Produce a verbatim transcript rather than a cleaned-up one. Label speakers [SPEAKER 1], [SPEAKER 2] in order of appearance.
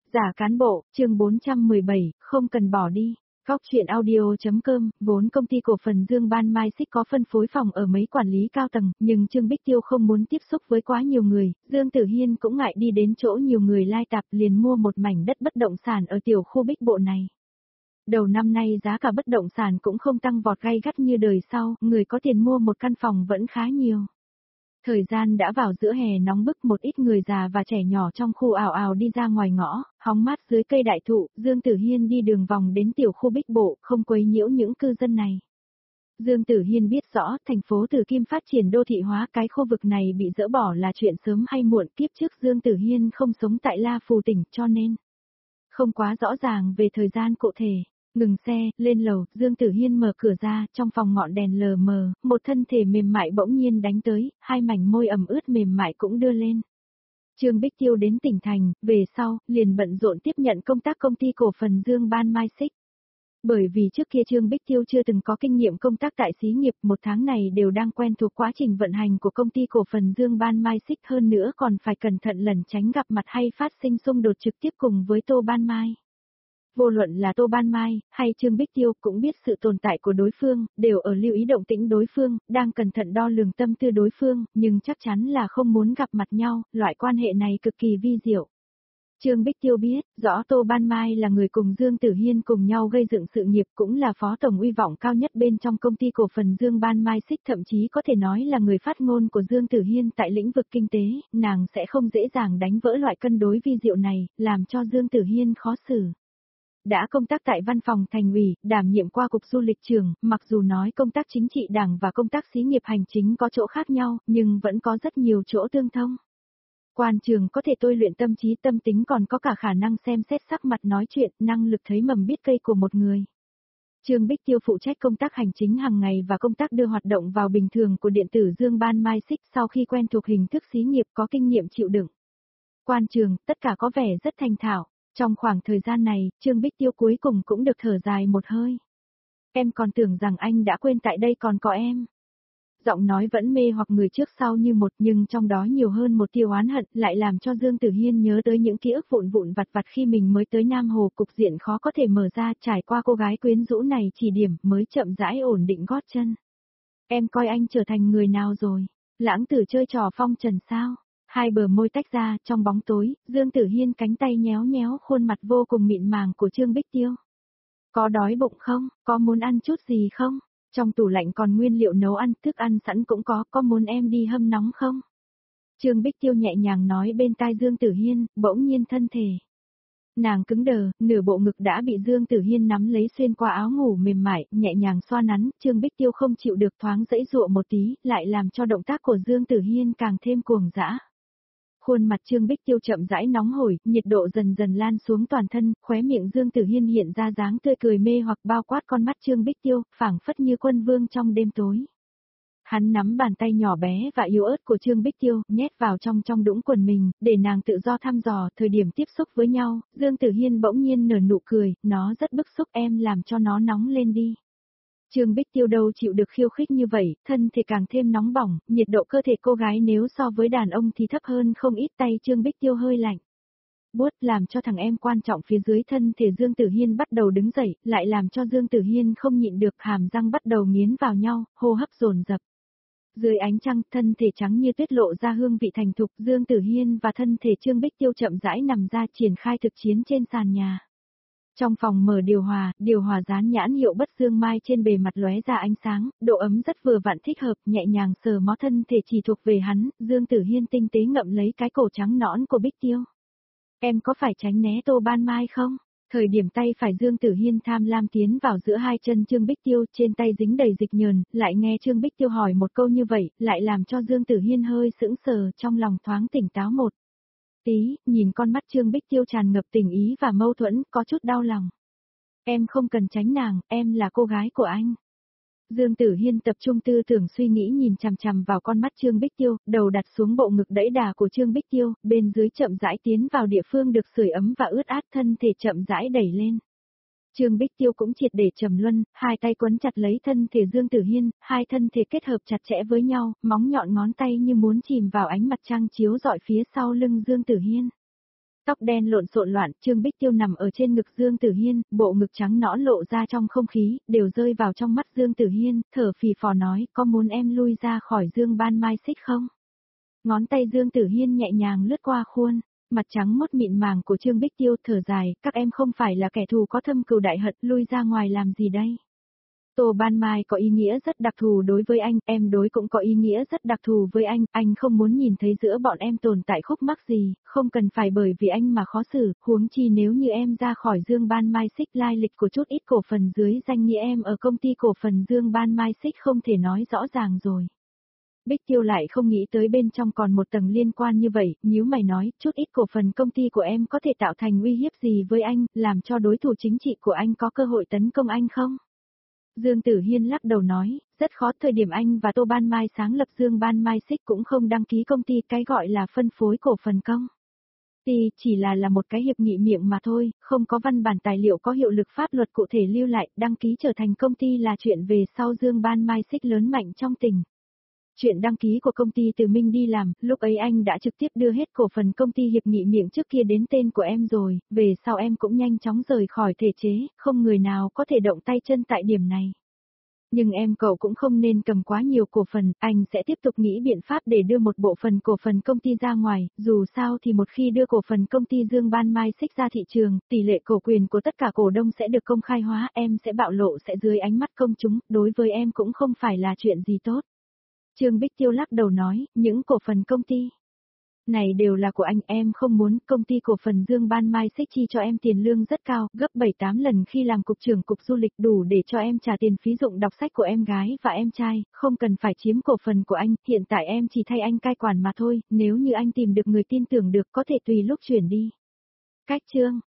[SPEAKER 1] Giả cán bộ, chương bốn trăm mười bảy, không cần bỏ đi. Góc chuyện audio.com, vốn công ty cổ phần Dương Ban Mai Xích có phân phối phòng ở mấy quản lý cao tầng, nhưng Trương Bích Tiêu không muốn tiếp xúc với quá nhiều người, Dương Tử Hiên cũng ngại đi đến chỗ nhiều người lai tạp liền mua một mảnh đất bất động sản ở tiểu khu Bích Bộ này. Đầu năm nay giá cả bất động sản cũng không tăng vọt gay gắt như đời sau, người có tiền mua một căn phòng vẫn khá nhiều. Thời gian đã vào giữa hè nóng bức, một ít người già và trẻ nhỏ trong khu ào ào đi ra ngoài ngõ, hóng mát dưới cây đại thụ, Dương Tử Hiên đi đường vòng đến tiểu khu Bích Bộ, không quấy nhiễu những cư dân này. Dương Tử Hiên biết rõ, thành phố Tử Kim phát triển đô thị hóa, cái khu vực này bị dỡ bỏ là chuyện sớm hay muộn, kiếp trước Dương Tử Hiên không sống tại La Phù tỉnh cho nên không quá rõ ràng về thời gian cụ thể. Ngừng xe, lên lầu, Dương Tử Hiên mở cửa ra, trong phòng ngọn đèn lờ mờ, một thân thể mềm mại bỗng nhiên đánh tới, hai mảnh môi ẩm ướt mềm mại cũng đưa lên. Trương Bích Tiêu đến tỉnh thành, về sau, liền bận rộn tiếp nhận công tác công ty cổ phần Dương Ban Mai Xích. Bởi vì trước kia Trương Bích Tiêu chưa từng có kinh nghiệm công tác tại xí nghiệp, một tháng này đều đang quen thuộc quá trình vận hành của công ty cổ phần Dương Ban Mai Xích, hơn nữa còn phải cẩn thận lẩn tránh gặp mặt hay phát sinh xung đột trực tiếp cùng với Tô Ban Mai. Vô luận là Tô Ban Mai, hay Trương Bích Tiêu cũng biết sự tồn tại của đối phương, đều ở lưu ý động tĩnh đối phương, đang cẩn thận đo lường tâm tư đối phương, nhưng chắc chắn là không muốn gặp mặt nhau, loại quan hệ này cực kỳ vi diệu. Trương Bích Tiêu biết, rõ Tô Ban Mai là người cùng Dương Tử Hiên cùng nhau gây dựng sự nghiệp, cũng là phó tổng uy vọng cao nhất bên trong công ty cổ phần Dương Ban Mai Xích, thậm chí có thể nói là người phát ngôn của Dương Tử Hiên tại lĩnh vực kinh tế, nàng sẽ không dễ dàng đánh vỡ loại cân đối vi diệu này, làm cho Dương Tử Hiên khó xử. Đã công tác tại văn phòng thành ủy, đảm nhiệm qua cục du lịch trường, mặc dù nói công tác chính trị đảng và công tác xí nghiệp hành chính có chỗ khác nhau, nhưng vẫn có rất nhiều chỗ tương thông. Quan trường có thể tôi luyện tâm trí tâm tính, còn có cả khả năng xem xét sắc mặt nói chuyện, năng lực thấy mầm biết cây của một người. Trương Bích Tiêu phụ trách công tác hành chính hàng ngày và công tác đưa hoạt động vào bình thường của điện tử Dương Ban Mai Xích, sau khi quen thuộc hình thức xí nghiệp có kinh nghiệm chịu đựng. Quan trường, tất cả có vẻ rất thành thạo. Trong khoảng thời gian này, Trương Bích Tiêu cuối cùng cũng được thở dài một hơi. Em còn tưởng rằng anh đã quên tại đây còn có em. Giọng nói vẫn mê hoặc người trước sau như một, nhưng trong đó nhiều hơn một tia oán hận, lại làm cho Dương Tử Hiên nhớ tới những ký ức vụn vụn vặt vặt khi mình mới tới Nam Hồ, cục diện khó có thể mở ra, trải qua cô gái quyến rũ này chỉ điểm mới chậm rãi ổn định gót chân. Em coi anh trở thành người nào rồi? Lãng tử chơi trò phong trần sao? Hai bờ môi tách ra, trong bóng tối, Dương Tử Hiên cánh tay nhéo nhéo khuôn mặt vô cùng mịn màng của Trương Bích Tiêu. Có đói bụng không? Có muốn ăn chút gì không? Trong tủ lạnh còn nguyên liệu nấu ăn, thức ăn sẵn cũng có, có muốn em đi hâm nóng không? Trương Bích Tiêu nhẹ nhàng nói bên tai Dương Tử Hiên, bỗng nhiên thân thể. Nàng cứng đờ, nửa bộ ngực đã bị Dương Tử Hiên nắm lấy xuyên qua áo ngủ mềm mại, nhẹ nhàng xoa nắn, Trương Bích Tiêu không chịu được thoáng dãy dụa một tí, lại làm cho động tác của Dương Tử Hiên càng thêm cuồng dã. Khuôn mặt Trương Bích Tiêu chậm rãi nóng hổi, nhiệt độ dần dần lan xuống toàn thân, khóe miệng Dương Tử Hiên hiện ra dáng tươi cười mê hoặc bao quát con mắt Trương Bích Tiêu, phảng phất như quân vương trong đêm tối. Hắn nắm bàn tay nhỏ bé và yếu ớt của Trương Bích Tiêu, nhét vào trong trong đũng quần mình, để nàng tự do thăm dò. Thời điểm tiếp xúc với nhau, Dương Tử Hiên bỗng nhiên nở nụ cười, nó rất bức xúc, em làm cho nó nóng lên đi. Trương Bích Tiêu đâu chịu được khiêu khích như vậy, thân thể càng thêm nóng bỏng, nhiệt độ cơ thể cô gái nếu so với đàn ông thì thấp hơn không ít, tay Trương Bích Tiêu hơi lạnh. Buốt làm cho thằng em quan trọng phía dưới thân thể Dương Tử Hiên bắt đầu đứng dậy, lại làm cho Dương Tử Hiên không nhịn được, hàm răng bắt đầu nghiến vào nhau, hô hấp dồn dập. Dưới ánh trăng, thân thể trắng như tuyết lộ ra hương vị thành thục, Dương Tử Hiên và thân thể Trương Bích Tiêu chậm rãi nằm ra triển khai thực chiến trên sàn nhà. Trong phòng mở điều hòa, điều hòa dán nhãn hiệu Bất Dương Mai trên bề mặt lóe ra ánh sáng, độ ấm rất vừa vặn thích hợp, nhẹ nhàng sờ mó thân thể chỉ thuộc về hắn, Dương Tử Hiên tinh tế ngậm lấy cái cổ trắng nõn của Bích Tiêu. Em có phải tránh né Tô Ban Mai không? Thời điểm tay phải Dương Tử Hiên tham lam tiến vào giữa hai chân Trương Bích Tiêu, trên tay dính đầy dịch nhờn, lại nghe Trương Bích Tiêu hỏi một câu như vậy, lại làm cho Dương Tử Hiên hơi sững sờ, trong lòng thoáng tỉnh táo một tí, nhìn con mắt Trương Bích Tiêu tràn ngập tình ý và mâu thuẫn, có chút đau lòng. Em không cần tránh nàng, em là cô gái của anh. Dương Tử Hiên tập trung tư tưởng suy nghĩ nhìn chằm chằm vào con mắt Trương Bích Tiêu, đầu đặt xuống bộ ngực đẫy đà của Trương Bích Tiêu, bên dưới chậm rãi tiến vào địa phương được sưởi ấm và ướt át, thân thể chậm rãi đẩy lên. Trương Bích Tiêu cũng triệt để trầm luân, hai tay quấn chặt lấy thân thể Dương Tử Hiên, hai thân thể kết hợp chặt chẽ với nhau, móng nhọn ngón tay như muốn chìm vào ánh mặt trăng chiếu rọi phía sau lưng Dương Tử Hiên. Tóc đen lộn xộn loạn, Trương Bích Tiêu nằm ở trên ngực Dương Tử Hiên, bộ ngực trắng nõn lộ ra trong không khí, đều rơi vào trong mắt Dương Tử Hiên, thở phì phò nói, có muốn em lui ra khỏi Dương Ban Mai Xích không? Ngón tay Dương Tử Hiên nhẹ nhàng lướt qua khuôn, mặt trắng mốt mịn màng của Trương Bích Tiêu, thở dài, các em không phải là kẻ thù có thâm cừu đại hận, lui ra ngoài làm gì đây? Tô Ban Mai có ý nghĩa rất đặc thù đối với anh, em đối cũng có ý nghĩa rất đặc thù với anh, anh không muốn nhìn thấy giữa bọn em tồn tại khúc mắc gì, không cần phải bởi vì anh mà khó xử, huống chi nếu như em ra khỏi Dương Ban Mai Xích, lai lịch của chút ít cổ phần dưới danh nghĩa em ở công ty cổ phần Dương Ban Mai Xích không thể nói rõ ràng rồi. Bích Tiêu lại không nghĩ tới bên trong còn một tầng liên quan như vậy, nhíu mày nói, chút ít cổ phần công ty của em có thể tạo thành uy hiếp gì với anh, làm cho đối thủ chính trị của anh có cơ hội tấn công anh không? Dương Tử Hiên lắc đầu nói, rất khó, thời điểm anh và Tô Ban Mai sáng lập Dương Ban Mai Xích cũng không đăng ký công ty, cái gọi là phân phối cổ phần công ty chỉ là là một cái hiệp nghị miệng mà thôi, không có văn bản tài liệu có hiệu lực pháp luật cụ thể lưu lại, đăng ký trở thành công ty là chuyện về sau Dương Ban Mai Xích lớn mạnh trong tỉnh. Chuyện đăng ký của công ty từ Minh đi làm, lúc ấy anh đã trực tiếp đưa hết cổ phần công ty hiệp nghị miệng trước kia đến tên của em rồi, về sau em cũng nhanh chóng rời khỏi thể chế, không người nào có thể động tay chân tại điểm này. Nhưng em cậu cũng không nên cầm quá nhiều cổ phần, anh sẽ tiếp tục nghĩ biện pháp để đưa một bộ phần cổ phần công ty ra ngoài, dù sao thì một khi đưa cổ phần công ty Dương Ban Mai Xích ra thị trường, tỷ lệ cổ quyền của tất cả cổ đông sẽ được công khai hóa, em sẽ bạo lộ sẽ dưới ánh mắt công chúng, đối với em cũng không phải là chuyện gì tốt. Trương Bích Tiêu lắc đầu nói, những cổ phần công ty này đều là của anh, em không muốn, công ty cổ phần Dương Ban Mai Xích chi cho em tiền lương rất cao, gấp bảy tám lần khi làm cục trưởng cục du lịch, đủ để cho em trả tiền phí dụng đọc sách của em gái và em trai, không cần phải chiếm cổ phần của anh, hiện tại em chỉ thay anh cai quản mà thôi, nếu như anh tìm được người tin tưởng được có thể tùy lúc chuyển đi. Cách chương